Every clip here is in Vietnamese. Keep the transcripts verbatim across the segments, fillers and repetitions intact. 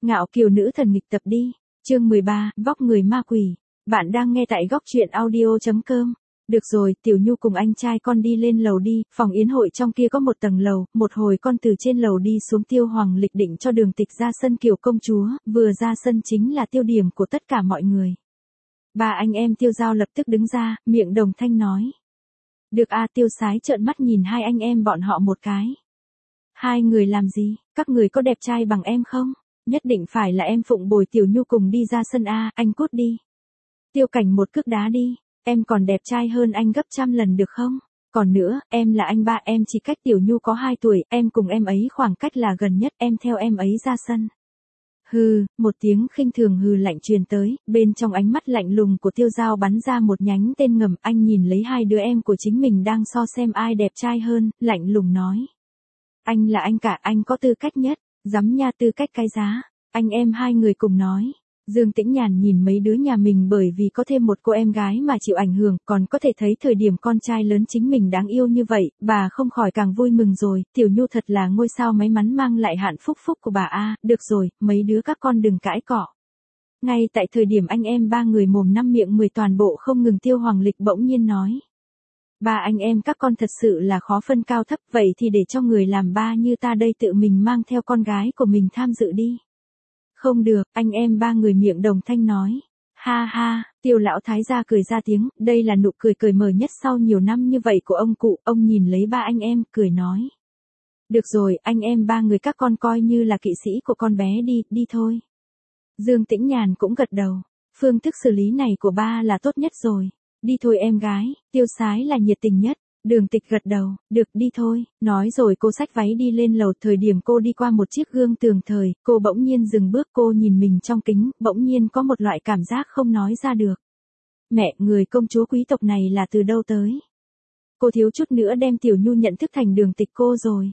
Ngạo kiều nữ thần nghịch tập đi. Chương mười ba, vóc người ma quỷ. Bạn đang nghe tại góc truyện audio chấm com. Được rồi, Tiểu Nhu cùng anh trai con đi lên lầu đi, phòng yến hội trong kia có một tầng lầu, một hồi con từ trên lầu đi xuống. Tiêu Hoàng lịch định cho Đường Tịch ra sân kiểu công chúa, vừa ra sân chính là tiêu điểm của tất cả mọi người. Ba anh em Tiêu Giao lập tức đứng ra, miệng đồng thanh nói. Được a. Tiêu Sái trợn mắt nhìn hai anh em bọn họ một cái. Hai người làm gì, các người có đẹp trai bằng em không? Nhất định phải là em phụng bồi Tiểu Nhu cùng đi ra sân a, anh cút đi. Tiêu Cảnh một cước đá đi, em còn đẹp trai hơn anh gấp trăm lần được không? Còn nữa, em là anh ba, em chỉ cách Tiểu Nhu có hai tuổi, em cùng em ấy khoảng cách là gần nhất, em theo em ấy ra sân. Hừ, một tiếng khinh thường hừ lạnh truyền tới, bên trong ánh mắt lạnh lùng của Tiêu Giao bắn ra một nhánh tên ngầm. Anh nhìn lấy hai đứa em của chính mình đang so xem ai đẹp trai hơn, lạnh lùng nói. Anh là anh cả, anh có tư cách nhất. Dám nha, tư cách cái giá. Anh em hai người cùng nói. Dương Tĩnh Nhàn nhìn mấy đứa nhà mình bởi vì có thêm một cô em gái mà chịu ảnh hưởng, còn có thể thấy thời điểm con trai lớn chính mình đáng yêu như vậy, bà không khỏi càng vui mừng rồi. Tiểu Nhu thật là ngôi sao may mắn mang lại hạn phúc phúc của bà a. Được rồi, mấy đứa các con đừng cãi cọ. Ngay tại thời điểm anh em ba người mồm năm miệng mười toàn bộ không ngừng, Tiêu Hoàng Lịch bỗng nhiên nói. Ba anh em các con thật sự là khó phân cao thấp, vậy thì để cho người làm ba như ta đây tự mình mang theo con gái của mình tham dự đi. Không được, anh em ba người miệng đồng thanh nói. Ha ha, Tiêu lão thái gia cười ra tiếng, đây là nụ cười cười mở nhất sau nhiều năm như vậy của ông cụ. Ông nhìn lấy ba anh em, cười nói. Được rồi, anh em ba người các con coi như là kỵ sĩ của con bé đi, đi thôi. Dương Tĩnh Nhàn cũng gật đầu, phương thức xử lý này của ba là tốt nhất rồi. Đi thôi em gái. Tiêu Sái là nhiệt tình nhất. Đường Tịch gật đầu, được, đi thôi. Nói rồi cô xách váy đi lên lầu. Thời điểm cô đi qua một chiếc gương tường thời, cô bỗng nhiên dừng bước. Cô nhìn mình trong kính, bỗng nhiên có một loại cảm giác không nói ra được. Mẹ, người công chúa quý tộc này là từ đâu tới? Cô thiếu chút nữa đem Tiểu Nhu nhận thức thành Đường Tịch cô rồi.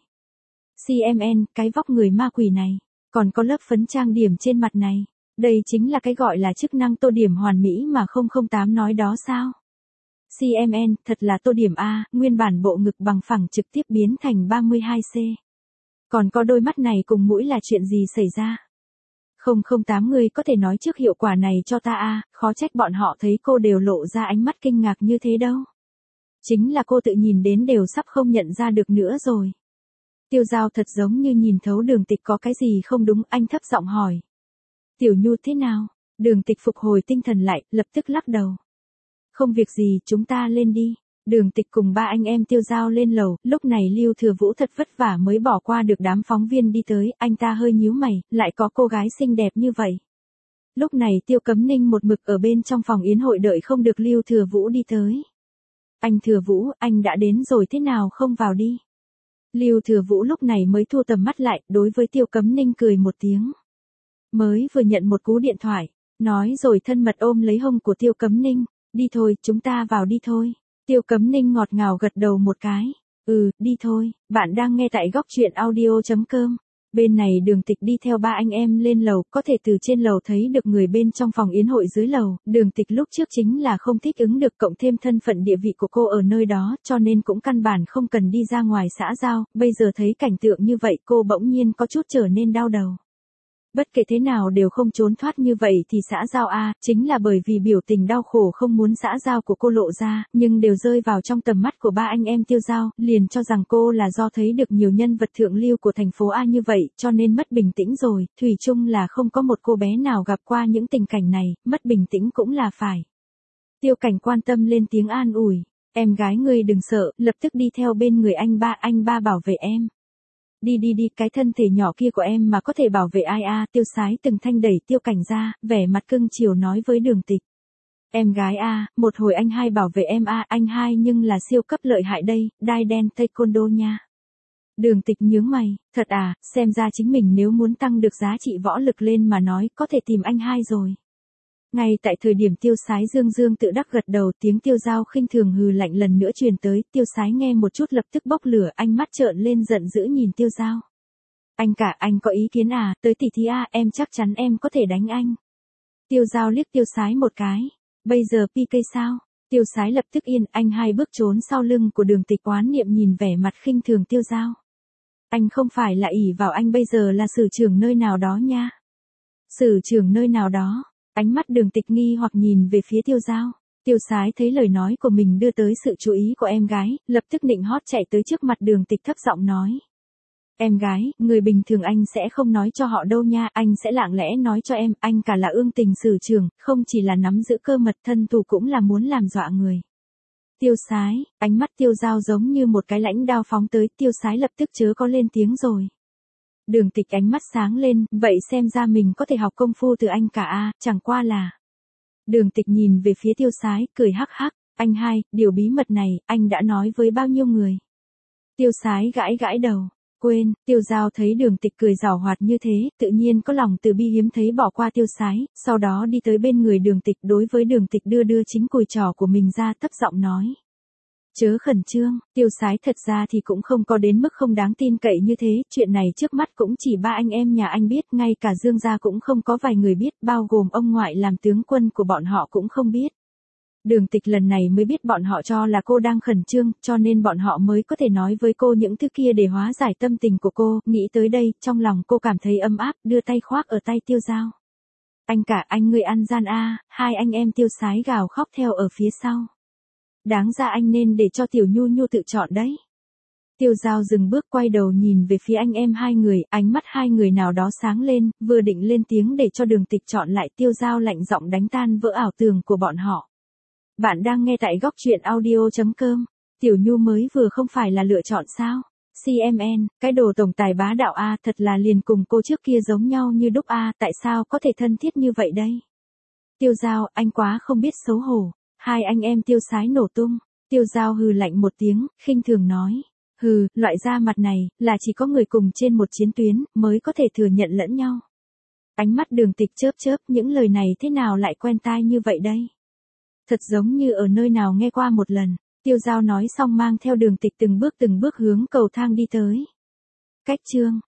xê em en, cái vóc người ma quỷ này, còn có lớp phấn trang điểm trên mặt này. Đây chính là cái gọi là chức năng tô điểm hoàn mỹ mà không không tám nói đó sao? xê em en, thật là tô điểm A, nguyên bản bộ ngực bằng phẳng trực tiếp biến thành ba mươi hai xê. Còn có đôi mắt này cùng mũi là chuyện gì xảy ra? không không tám người có thể nói trước hiệu quả này cho ta A, khó trách bọn họ thấy cô đều lộ ra ánh mắt kinh ngạc như thế đâu. Chính là cô tự nhìn đến đều sắp không nhận ra được nữa rồi. Tiêu Giao thật giống như nhìn thấu Đường Tịch có cái gì không đúng, anh thấp giọng hỏi. Tiểu Nhu thế nào? Đường Tịch phục hồi tinh thần lại, lập tức lắc đầu. Không việc gì, chúng ta lên đi. Đường Tịch cùng ba anh em Tiêu Giao lên lầu, lúc này Lưu Thừa Vũ thật vất vả mới bỏ qua được đám phóng viên đi tới, anh ta hơi nhíu mày, lại có cô gái xinh đẹp như vậy. Lúc này Tiêu Cấm Ninh một mực ở bên trong phòng yến hội đợi không được Lưu Thừa Vũ đi tới. Anh Thừa Vũ, anh đã đến rồi, thế nào không vào đi? Lưu Thừa Vũ lúc này mới thu tầm mắt lại, đối với Tiêu Cấm Ninh cười một tiếng. Mới vừa nhận một cú điện thoại, nói rồi thân mật ôm lấy hông của Tiêu Cấm Ninh. Đi thôi, chúng ta vào đi thôi. Tiêu Cấm Ninh ngọt ngào gật đầu một cái. Ừ, đi thôi. Bạn đang nghe tại góc truyện audio chấm com. Bên này Đường Tịch đi theo ba anh em lên lầu, có thể từ trên lầu thấy được người bên trong phòng yến hội dưới lầu. Đường Tịch lúc trước chính là không thích ứng được, cộng thêm thân phận địa vị của cô ở nơi đó, cho nên cũng căn bản không cần đi ra ngoài xã giao. Bây giờ thấy cảnh tượng như vậy, cô bỗng nhiên có chút trở nên đau đầu. Bất kể thế nào đều không trốn thoát như vậy thì xã giao a, chính là bởi vì biểu tình đau khổ không muốn xã giao của cô lộ ra, nhưng đều rơi vào trong tầm mắt của ba anh em Tiêu Giao, liền cho rằng cô là do thấy được nhiều nhân vật thượng lưu của thành phố A như vậy, cho nên mất bình tĩnh rồi. Thủy chung là không có một cô bé nào gặp qua những tình cảnh này, mất bình tĩnh cũng là phải. Tiêu Cảnh quan tâm lên tiếng an ủi, em gái ngươi đừng sợ, lập tức đi theo bên người anh ba, anh ba bảo vệ em. Đi đi đi, cái thân thể nhỏ kia của em mà có thể bảo vệ ai a? Tiêu Sái từng thanh đẩy Tiêu Cảnh ra, vẻ mặt cưng chiều nói với Đường Tịch. Em gái a, một hồi anh hai bảo vệ em a, anh hai nhưng là siêu cấp lợi hại đây, đai đen taekwondo nha. Đường Tịch nhướng mày, thật à, xem ra chính mình nếu muốn tăng được giá trị võ lực lên mà nói, có thể tìm anh hai rồi. Ngay tại thời điểm Tiêu Sái dương dương tự đắc gật đầu, tiếng Tiêu Giao khinh thường hừ lạnh lần nữa truyền tới. Tiêu Sái nghe một chút lập tức bốc lửa, ánh mắt trợn lên giận dữ nhìn Tiêu Giao. Anh cả, anh có ý kiến à? Tới tỷ thí a, em chắc chắn em có thể đánh anh. Tiêu Giao liếc Tiêu Sái một cái. Bây giờ pê ca sao? Tiêu Sái lập tức yên, anh hai bước trốn sau lưng của Đường Tịch, oán niệm nhìn vẻ mặt khinh thường Tiêu Giao. Anh không phải là ỷ vào anh bây giờ là sử trưởng nơi nào đó nha. Sử trường nơi nào đó, ánh mắt Đường Tịch nghi hoặc nhìn về phía Tiêu Giao. Tiêu Sái thấy lời nói của mình đưa tới sự chú ý của em gái, lập tức nịnh hót chạy tới trước mặt Đường Tịch thấp giọng nói. Em gái, người bình thường anh sẽ không nói cho họ đâu nha, anh sẽ lặng lẽ nói cho em, anh cả là ương tình Sử trường, không chỉ là nắm giữ cơ mật thân thủ cũng là muốn làm dọa người. Tiêu Sái, ánh mắt Tiêu Giao giống như một cái lãnh đao phóng tới, Tiêu Sái lập tức chớ có lên tiếng rồi. Đường Tịch ánh mắt sáng lên, vậy xem ra mình có thể học công phu từ anh cả a, chẳng qua là. Đường Tịch nhìn về phía Tiêu Sái, cười hắc hắc, anh hai, điều bí mật này, anh đã nói với bao nhiêu người? Tiêu Sái gãi gãi đầu, quên, Tiêu Giao thấy Đường Tịch cười giảo hoạt như thế, tự nhiên có lòng từ bi hiếm thấy bỏ qua Tiêu Sái, sau đó đi tới bên người Đường Tịch đối với Đường Tịch đưa đưa chính cùi trò của mình ra thấp giọng nói. Chớ khẩn trương, Tiêu Sái thật ra thì cũng không có đến mức không đáng tin cậy như thế, chuyện này trước mắt cũng chỉ ba anh em nhà anh biết, ngay cả Dương gia cũng không có vài người biết, bao gồm ông ngoại làm tướng quân của bọn họ cũng không biết. Đường Tịch lần này mới biết bọn họ cho là cô đang khẩn trương, cho nên bọn họ mới có thể nói với cô những thứ kia để hóa giải tâm tình của cô, nghĩ tới đây, trong lòng cô cảm thấy ấm áp, đưa tay khoác ở tay Tiêu Giao. Anh cả, anh người ăn gian a, hai anh em Tiêu Sái gào khóc theo ở phía sau. Đáng ra anh nên để cho Tiểu Nhu Nhu tự chọn đấy. Tiêu Giao dừng bước quay đầu nhìn về phía anh em hai người, ánh mắt hai người nào đó sáng lên, vừa định lên tiếng để cho Đường Tịch chọn lại, Tiêu Giao lạnh giọng đánh tan vỡ ảo tưởng của bọn họ. Bạn đang nghe tại góc truyện audio chấm com, Tiểu Nhu mới vừa không phải là lựa chọn sao? xê em en, cái đồ tổng tài bá đạo a, thật là liền cùng cô trước kia giống nhau như đúc a, tại sao có thể thân thiết như vậy đây? Tiêu Giao, anh quá không biết xấu hổ. Hai anh em Tiêu Sái nổ tung, Tiêu Giao hừ lạnh một tiếng, khinh thường nói, hừ, loại da mặt này, là chỉ có người cùng trên một chiến tuyến, mới có thể thừa nhận lẫn nhau. Ánh mắt Đường Tịch chớp chớp, những lời này thế nào lại quen tai như vậy đây? Thật giống như ở nơi nào nghe qua một lần, Tiêu Giao nói xong mang theo Đường Tịch từng bước từng bước hướng cầu thang đi tới. Cách chương